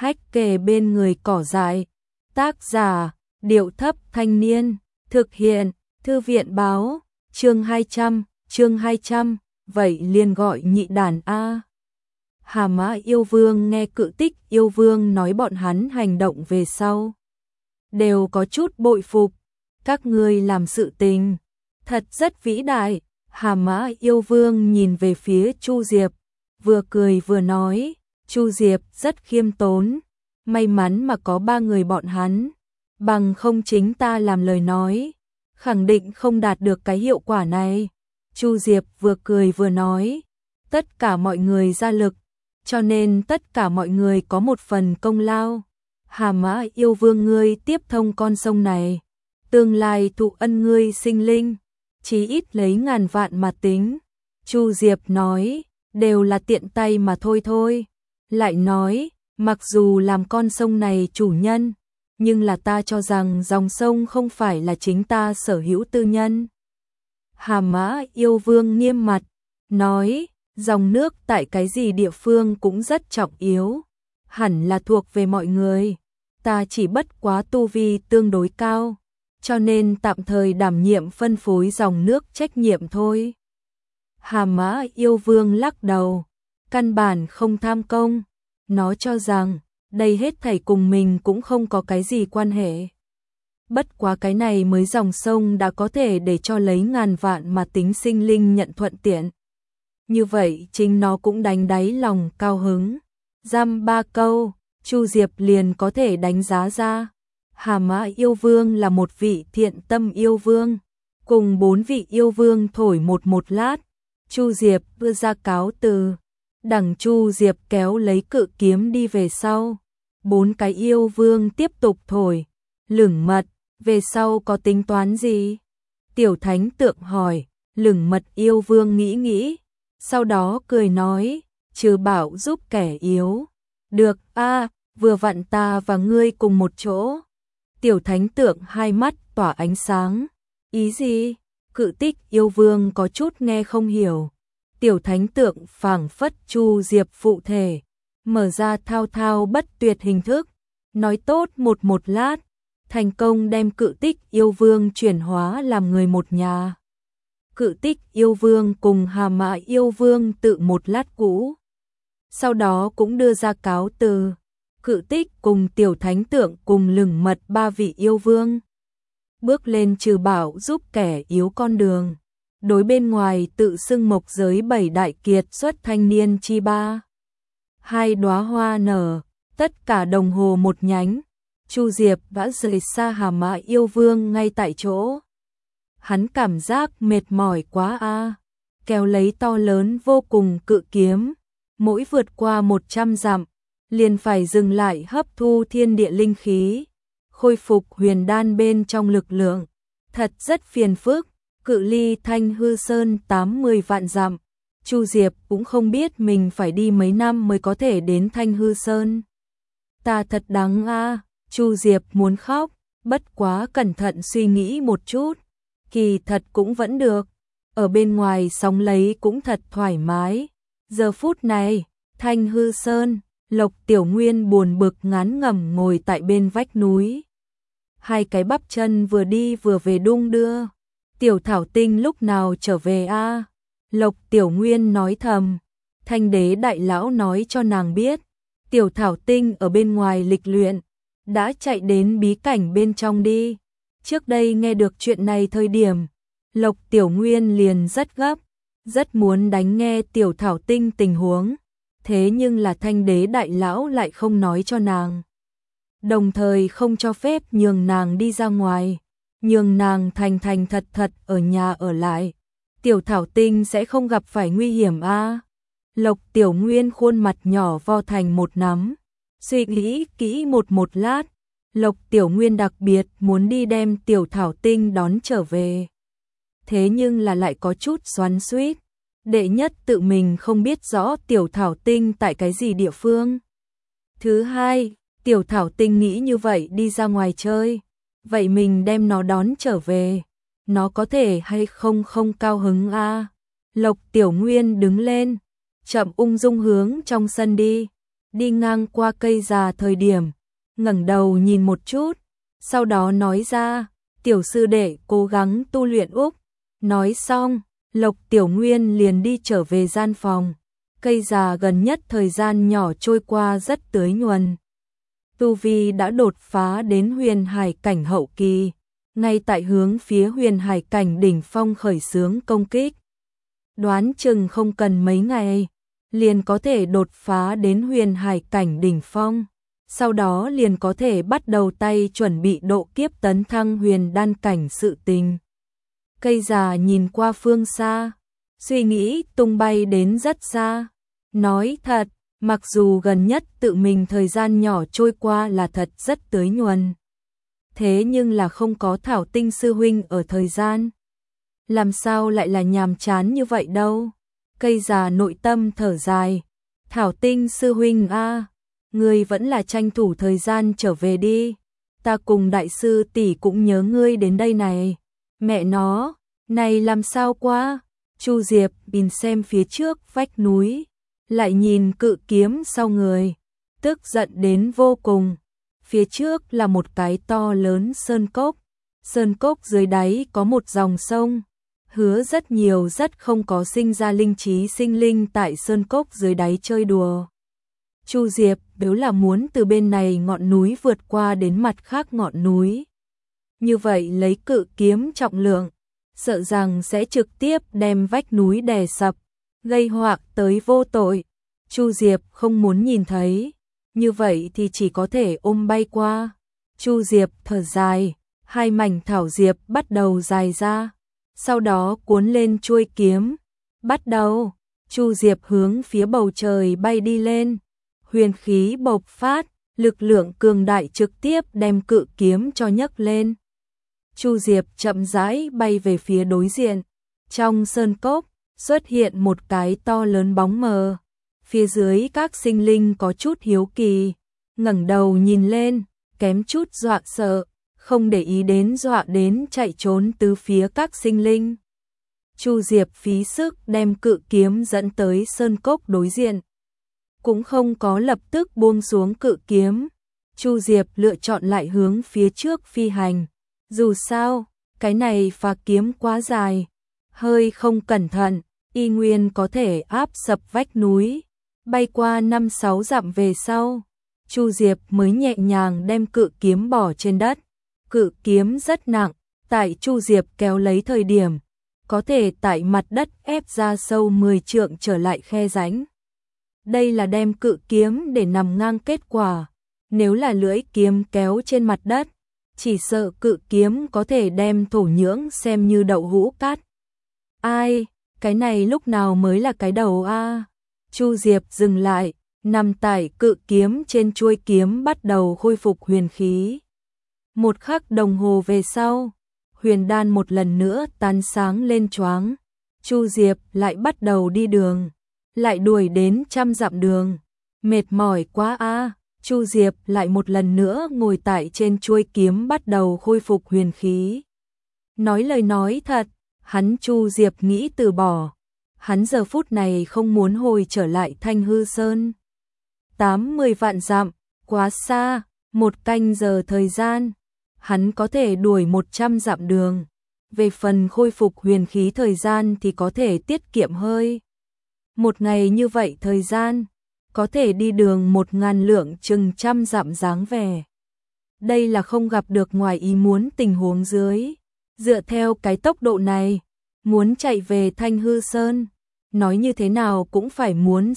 hách kề bên người cỏ dại. Tác giả, Điệu Thấp Thanh Niên. Thực hiện, Thư viện báo. Chương 200, vậy liền gọi nhị đàn a. Hà Mã Yêu Vương nghe Cự Tích Yêu Vương nói bọn hắn hành động về sau, đều có chút bội phục. Các ngươi làm sự tình thật rất vĩ đại. Hà Mã Yêu Vương nhìn về phía Chu Diệp, vừa cười vừa nói. Chu Diệp rất khiêm tốn, may mắn mà có 3 người bọn hắn, bằng không chính ta làm lời nói, khẳng định không đạt được cái hiệu quả này. Chu Diệp vừa cười vừa nói, tất cả mọi người ra lực, cho nên tất cả mọi người có một phần công lao. Hà Mã Yêu Vương ngươi tiếp thông con sông này, tương lai thụ ân ngươi sinh linh, chí ít lấy ngàn vạn mà tính. Chu Diệp nói, đều là tiện tay mà thôi. Lại nói, mặc dù làm con sông này chủ nhân, nhưng là ta cho rằng dòng sông không phải là chính ta sở hữu tư nhân. Hà Mã Yêu Vương nghiêm mặt, nói, dòng nước tại cái gì địa phương cũng rất trọng yếu, hẳn là thuộc về mọi người. Ta chỉ bất quá tu vi tương đối cao, cho nên tạm thời đảm nhiệm phân phối dòng nước trách nhiệm thôi. Hà Mã Yêu Vương lắc đầu, căn bản không tham công, nó cho rằng đây hết thảy cùng mình cũng không có cái gì quan hệ. Bất quá cái này mới dòng sông đã có thể để cho lấy ngàn vạn mà tính sinh linh nhận thuận tiện. Như vậy chính nó cũng đánh đáy lòng cao hứng. Dăm 3 câu, Chu Diệp liền có thể đánh giá ra. Hà Mã Yêu Vương là một vị thiện tâm yêu vương, cùng 4 vị yêu vương thổi một lát. Chu Diệp đưa ra cáo từ, đằng Chu Diệp kéo lấy cự kiếm đi về sau. 4 cái yêu vương tiếp tục thổi. Lửng Mật, về sau có tính toán gì? Tiểu Thánh Tượng hỏi. Lửng Mật yêu vương nghĩ, sau đó cười nói, trừ bảo giúp kẻ yếu. Được a, vừa vặn ta và ngươi cùng một chỗ. Tiểu Thánh Tượng hai mắt tỏa ánh sáng. Ý gì? Cự Tích yêu vương có chút nghe không hiểu. Tiểu Thánh Tượng phảng phất Chu Diệp phụ thể, mở ra thao thao bất tuyệt hình thức, nói tốt một lát, thành công đem Cự Tích yêu vương chuyển hóa làm người một nhà. Cự Tích yêu vương cùng Hà Mã yêu vương tự một lát cũ, sau đó cũng đưa ra cáo từ. Cự Tích cùng Tiểu Thánh Tượng cùng Lửng Mật 3 vị yêu vương bước lên trừ bảo giúp kẻ yếu con đường. Đối bên ngoài tự xưng mộc giới 7 đại kiệt xuất thanh niên chi ba. 2 đóa hoa nở, tất cả đồng hồ một nhánh. Chu Diệp đã rời xa Hà Mã Yêu Vương ngay tại chỗ. Hắn cảm giác mệt mỏi quá a, kéo lấy to lớn vô cùng cự kiếm, mỗi vượt qua 100 dặm, liền phải dừng lại hấp thu thiên địa linh khí, khôi phục huyền đan bên trong lực lượng, thật rất phiền phức. Cự ly Thanh Hư Sơn 80 vạn dặm, Chu Diệp cũng không biết mình phải đi mấy năm mới có thể đến Thanh Hư Sơn. Ta thật đáng a, Chu Diệp muốn khóc, bất quá cẩn thận suy nghĩ một chút, kỳ thật cũng vẫn được, ở bên ngoài sóng lấy cũng thật thoải mái. Giờ phút này, Thanh Hư Sơn, Lộc Tiểu Nguyên buồn bực ngán ngẩm ngồi tại bên vách núi. 2 cái bắp chân vừa đi vừa về đung đưa. Tiểu Thảo Tinh lúc nào trở về a? Lộc Tiểu Nguyên nói thầm. Thanh Đế đại lão nói cho nàng biết, Tiểu Thảo Tinh ở bên ngoài lịch luyện, đã chạy đến bí cảnh bên trong đi. Trước đây nghe được chuyện này thời điểm, Lộc Tiểu Nguyên liền rất gấp, rất muốn đánh nghe Tiểu Thảo Tinh tình huống, thế nhưng là Thanh Đế đại lão lại không nói cho nàng, đồng thời không cho phép nhường nàng đi ra ngoài, nhường nàng thành thật ở nhà ở lại. Tiểu Thảo Tinh sẽ không gặp phải nguy hiểm a? Lộc Tiểu Nguyên khuôn mặt nhỏ vo thành một nắm, suy nghĩ kỹ một lát, Lộc Tiểu Nguyên đặc biệt muốn đi đem Tiểu Thảo Tinh đón trở về. Thế nhưng là lại có chút xoắn xuýt, đệ nhất tự mình không biết rõ Tiểu Thảo Tinh tại cái gì địa phương. Thứ hai, Tiểu Thảo Tinh nghĩ như vậy đi ra ngoài chơi, vậy mình đem nó đón trở về, nó có thể hay không cao hứng a? Lộc Tiểu Nguyên đứng lên, chậm ung dung hướng trong sân đi. đi ngang qua cây già thời điểm, ngẩng đầu nhìn một chút, sau đó nói ra, tiểu sư đệ cố gắng tu luyện úc. Nói xong, Lộc Tiểu Nguyên liền đi trở về gian phòng. Cây già gần nhất thời gian nhỏ trôi qua rất tưới nhuần. Tu vi đã đột phá đến huyền hải cảnh hậu kỳ, ngay tại hướng phía huyền hải cảnh đỉnh phong khởi xướng công kích. Đoán chừng không cần mấy ngày, liền có thể đột phá đến huyền hải cảnh đỉnh phong. Sau đó liền có thể bắt đầu tay chuẩn bị độ kiếp tấn thăng huyền đan cảnh sự tình. Cây già nhìn qua phương xa, suy nghĩ tung bay đến rất xa. Nói thật, mặc dù gần nhất tự mình thời gian nhỏ trôi qua là thật rất tưới nhuần. Thế nhưng là không có Thảo Tinh sư huynh ở thời gian. Làm sao lại là nhàm chán như vậy đâu. Cây già nội tâm thở dài. Thảo Tinh sư huynh a, ngươi vẫn là tranh thủ thời gian trở về đi. Ta cùng đại sư tỷ cũng nhớ ngươi đến đây này. Mẹ nó, này làm sao quá? Chu Diệp nhìn xem phía trước vách núi, lại nhìn cự kiếm sau người, tức giận đến vô cùng. Phía trước là một cái to lớn sơn cốc dưới đáy có một dòng sông, hứa rất nhiều rất không có sinh ra linh trí sinh linh tại sơn cốc dưới đáy chơi đùa. Chu Diệp nếu là muốn từ bên này ngọn núi vượt qua đến mặt khác ngọn núi, như vậy lấy cự kiếm trọng lượng, sợ rằng sẽ trực tiếp đem vách núi đè sập, gây họa tới vô tội. Chu Diệp không muốn nhìn thấy, như vậy thì chỉ có thể ôm bay qua. Chu Diệp thở dài, hai mảnh thảo diệp bắt đầu dài ra, sau đó cuốn lên chuôi kiếm. Bắt đầu, Chu Diệp hướng phía bầu trời bay đi lên, huyền khí bộc phát, lực lượng cường đại trực tiếp đem cự kiếm cho nhấc lên. Chu Diệp chậm rãi bay về phía đối diện, trong sơn cốc xuất hiện một cái to lớn bóng mờ. Phía dưới các sinh linh có chút hiếu kỳ, ngẩng đầu nhìn lên, kém chút dọa sợ, không để ý đến dọa đến chạy trốn tứ phía các sinh linh. Chu Diệp phí sức đem cự kiếm dẫn tới sơn cốc đối diện, cũng không có lập tức buông xuống cự kiếm. Chu Diệp lựa chọn lại hướng phía trước phi hành. Dù sao, cái này phá kiếm quá dài, hơi không cẩn thận, y nguyên có thể áp sập vách núi. Bay qua 5-6 dặm về sau, Chu Diệp mới nhẹ nhàng đem cự kiếm bỏ trên đất. Cự kiếm rất nặng, tại Chu Diệp kéo lấy thời điểm, có thể tại mặt đất ép ra sâu 10 trượng trở lại khe rãnh. Đây là đem cự kiếm để nằm ngang kết quả, nếu là lưỡi kiếm kéo trên mặt đất, chỉ sợ cự kiếm có thể đem thổ nhưỡng xem như đậu hũ cát. Ai, cái này lúc nào mới là cái đầu a? Chu Diệp dừng lại, nằm tại cự kiếm trên chuôi kiếm bắt đầu khôi phục huyền khí. Một khắc đồng hồ về sau, huyền đan một lần nữa tán sáng lên choáng. Chu Diệp lại bắt đầu đi đường, lại đuổi đến 100 dặm đường. Mệt mỏi quá a. Chu Diệp lại một lần nữa ngồi tại trên chuôi kiếm bắt đầu khôi phục huyền khí. Nói lời nói thật, hắn Chu Diệp nghĩ từ bỏ. Hắn giờ phút này không muốn hồi trở lại Thanh Hư Sơn. 80 vạn dặm, quá xa, 1 canh giờ thời gian. Hắn có thể đuổi 100 dặm đường. Về phần khôi phục huyền khí thời gian thì có thể tiết kiệm hơi. Một ngày như vậy thời gian, có thể đi đường 1000 lượng chừng 100 dặm dáng vẻ. Đây là không gặp được ngoài ý muốn tình huống dưới. Dựa theo cái tốc độ này, muốn chạy về Thanh Hư Sơn, nói như thế nào cũng phải muốn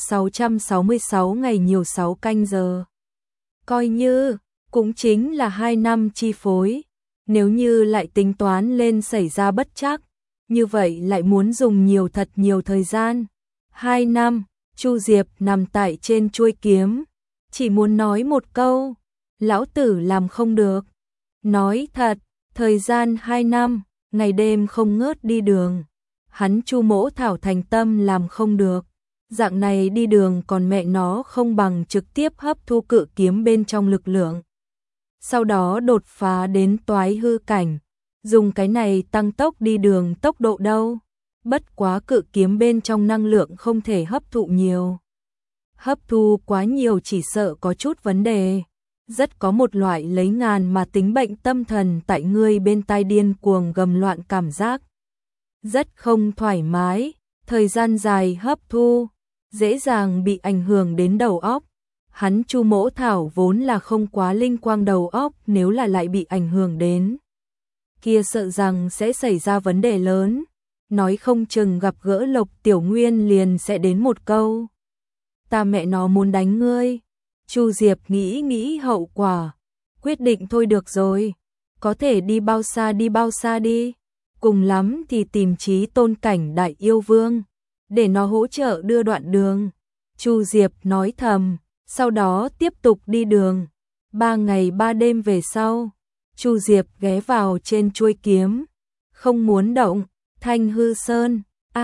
666 ngày nhiều 6 canh giờ. Coi như, cũng chính là 2 năm chi phối. Nếu như lại tính toán lên xảy ra bất trắc, như vậy lại muốn dùng thật nhiều thời gian. 2 năm, Chu Diệp nằm tại trên chuôi kiếm, chỉ muốn nói một câu, lão tử làm không được. Nói thật, thời gian 2 năm, ngày đêm không ngớt đi đường. Hắn Chu Mỗ Thảo thành tâm làm không được. Dạng này đi đường còn mẹ nó không bằng trực tiếp hấp thu cự kiếm bên trong lực lượng. Sau đó đột phá đến toái hư cảnh, dùng cái này tăng tốc đi đường tốc độ đâu. Bất quá cự kiếm bên trong năng lượng không thể hấp thụ nhiều. hấp thu quá nhiều chỉ sợ có chút vấn đề. Rất có một loại lấy ngàn mà tính bệnh tâm thần tại ngươi bên tai điên cuồng gầm loạn cảm giác. Rất không thoải mái, thời gian dài hấp thu, dễ dàng bị ảnh hưởng đến đầu óc. Hắn Chu Mỗ Thảo vốn là không quá linh quang đầu óc, nếu là lại bị ảnh hưởng đến kia sợ rằng sẽ xảy ra vấn đề lớn. Nói không chừng gặp gỡ Lộc Tiểu Nguyên liền sẽ đến một câu: ta mẹ nó muốn đánh ngươi. Chu Diệp nghĩ nghĩ hậu quả, quyết định thôi được rồi, có thể đi bao xa đi, cùng lắm thì tìm Chí Tôn cảnh đại yêu vương, để nó hỗ trợ đưa đoạn đường. Chu Diệp nói thầm, sau đó tiếp tục đi đường. 3 ngày 3 đêm về sau, Chu Diệp ghé vào trên chuôi kiếm, không muốn động. Thanh Hư Sơn,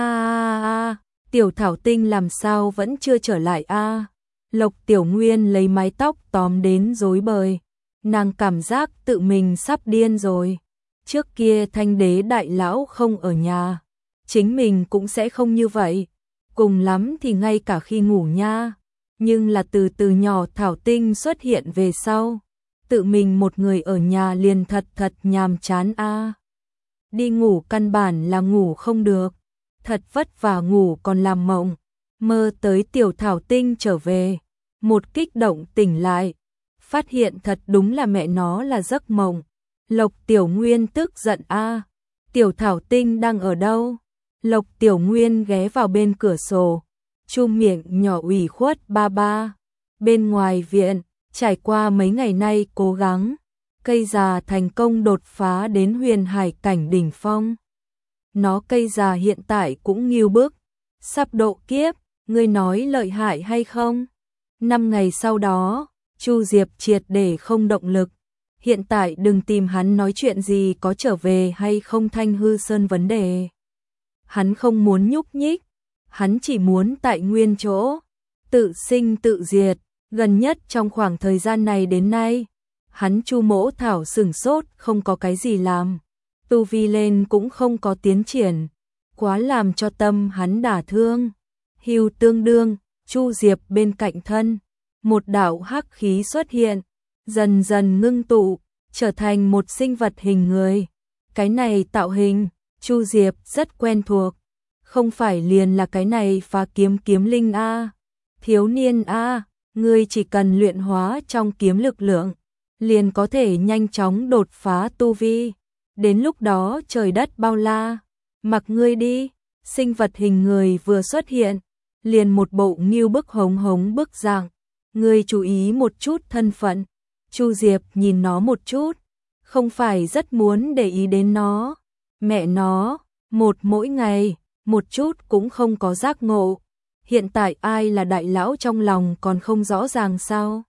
Tiểu Thảo Tinh làm sao vẫn chưa trở lại a? Lộc Tiểu Nguyên lấy mái tóc tóm đến rối bời, nàng cảm giác tự mình sắp điên rồi. Trước kia Thanh Đế đại lão không ở nhà, chính mình cũng sẽ không như vậy, cùng lắm thì ngay cả khi ngủ nha. Nhưng là từ nhỏ Thảo Tinh xuất hiện về sau, tự mình một người ở nhà liền thật nhàm chán a. Đi ngủ căn bản là ngủ không được, thật vất vả ngủ còn làm mộng, mơ tới Tiểu Thảo Tinh trở về, một kích động tỉnh lại, phát hiện thật đúng là mẹ nó là giấc mộng. Lộc Tiểu Nguyên tức giận a, Tiểu Thảo Tinh đang ở đâu? Lộc Tiểu Nguyên ghé vào bên cửa sổ, chu miệng nhỏ ủy khuất ba ba. Bên ngoài viện, trải qua mấy ngày nay cố gắng, cây già thành công đột phá đến huyền hải cảnh đỉnh phong. Nó cây già hiện tại cũng nghiêu bức, sắp độ kiếp, ngươi nói lợi hại hay không? 5 ngày sau đó, Chu Diệp triệt để không động lực. Hiện tại đừng tìm hắn nói chuyện gì có trở về hay không Thanh Hư Sơn vấn đề. Hắn không muốn nhúc nhích, hắn chỉ muốn tại nguyên chỗ, tự sinh tự diệt. Gần nhất trong khoảng thời gian này đến nay, hắn Chu Mỗ Thảo sửng sốt không có cái gì làm, tu vi lên cũng không có tiến triển, quá làm cho tâm hắn đả thương. Hưu tương đương, Chu Diệp bên cạnh thân, một đạo hắc khí xuất hiện, dần dần ngưng tụ, trở thành một sinh vật hình người. Cái này tạo hình, Chu Diệp rất quen thuộc, không phải liền là cái này Phá Kiếm kiếm linh a? Thiếu niên a, ngươi chỉ cần luyện hóa trong kiếm lực lượng, liền có thể nhanh chóng đột phá tu vi. Đến lúc đó trời đất bao la, mặc ngươi đi. Sinh vật hình người vừa xuất hiện, liền một bộ nghiêu bức hống bức dạng. Ngươi chú ý một chút thân phận. Chu Diệp nhìn nó một chút, không phải rất muốn để ý đến nó. Mẹ nó, mỗi ngày, một chút cũng không có giác ngộ. Hiện tại ai là đại lão trong lòng còn không rõ ràng sao?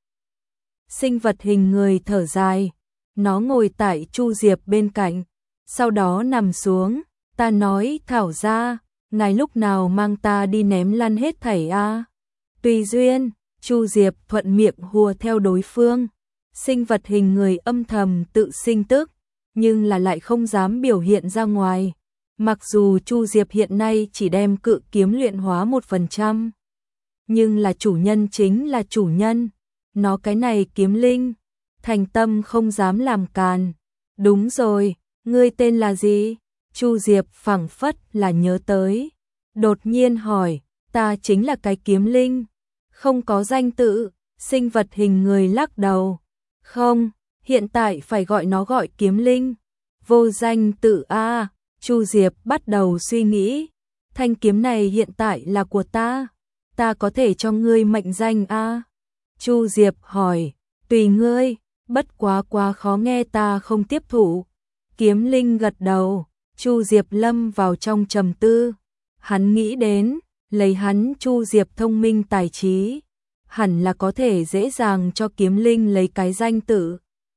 Sinh vật hình người thở dài, nó ngồi tại Chu Diệp bên cạnh, sau đó nằm xuống. Ta nói Thảo gia, ngài lúc nào mang ta đi ném lăn hết thảy a? Tùy duyên. Chu Diệp thuận miệng hùa theo đối phương. Sinh vật hình người âm thầm tự sinh tức, nhưng là lại không dám biểu hiện ra ngoài. Mặc dù Chu Diệp hiện nay chỉ đem cự kiếm luyện hóa 1%, nhưng là chủ nhân chính là chủ nhân. Nó cái này kiếm linh, thành tâm không dám làm càn. Đúng rồi, ngươi tên là gì? Chu Diệp phảng phất là nhớ tới, đột nhiên hỏi. Ta chính là cái kiếm linh, không có danh tự. Sinh vật hình người lắc đầu. Không, hiện tại phải gọi nó gọi kiếm linh. Vô danh tự a. Chu Diệp bắt đầu suy nghĩ. Thanh kiếm này hiện tại là của ta, ta có thể cho ngươi mệnh danh a? Chu Diệp hỏi. Tùy ngươi, bất quá khó nghe ta không tiếp thụ. Kiếm linh gật đầu. Chu Diệp lâm vào trong trầm tư. Hắn nghĩ đến, lấy hắn Chu Diệp thông minh tài trí, hẳn là có thể dễ dàng cho kiếm linh lấy cái danh tự.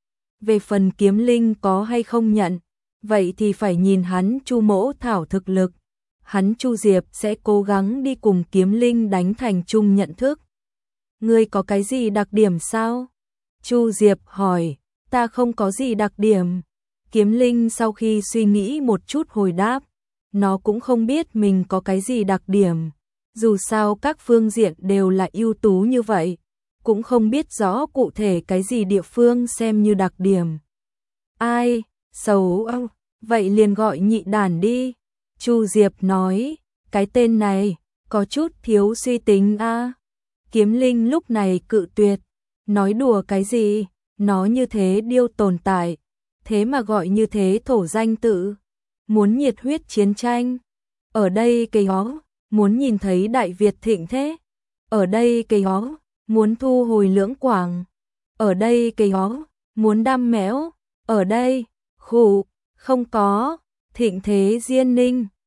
Về phần kiếm linh có hay không nhận, vậy thì phải nhìn hắn Chu Mỗ Thảo thực lực. Hắn Chu Diệp sẽ cố gắng đi cùng kiếm linh đánh thành chung nhận thức. Ngươi có cái gì đặc điểm sao? Chu Diệp hỏi. Ta không có gì đặc điểm. Kiếm linh sau khi suy nghĩ một chút hồi đáp. Nó cũng không biết mình có cái gì đặc điểm. Dù sao các phương diện đều là ưu tú như vậy, cũng không biết rõ cụ thể cái gì địa phương xem như đặc điểm. Ai, xấu âu, vậy liền gọi nhị đản đi. Chu Diệp nói, cái tên này, có chút thiếu suy tính a. Kiếm Linh lúc này cự tuyệt, nói đùa cái gì, nó như thế điêu tồn tại, thế mà gọi như thế thổ danh tự, muốn nhiệt huyết chiến tranh. Ở đây cây ó, muốn nhìn thấy Đại Việt thịnh thế. Ở đây cây ó, muốn thu hồi Lưỡng Quảng. Ở đây cây ó, muốn đam mẽo. Ở đây, khụ, không có, thịnh thế Diên Ninh.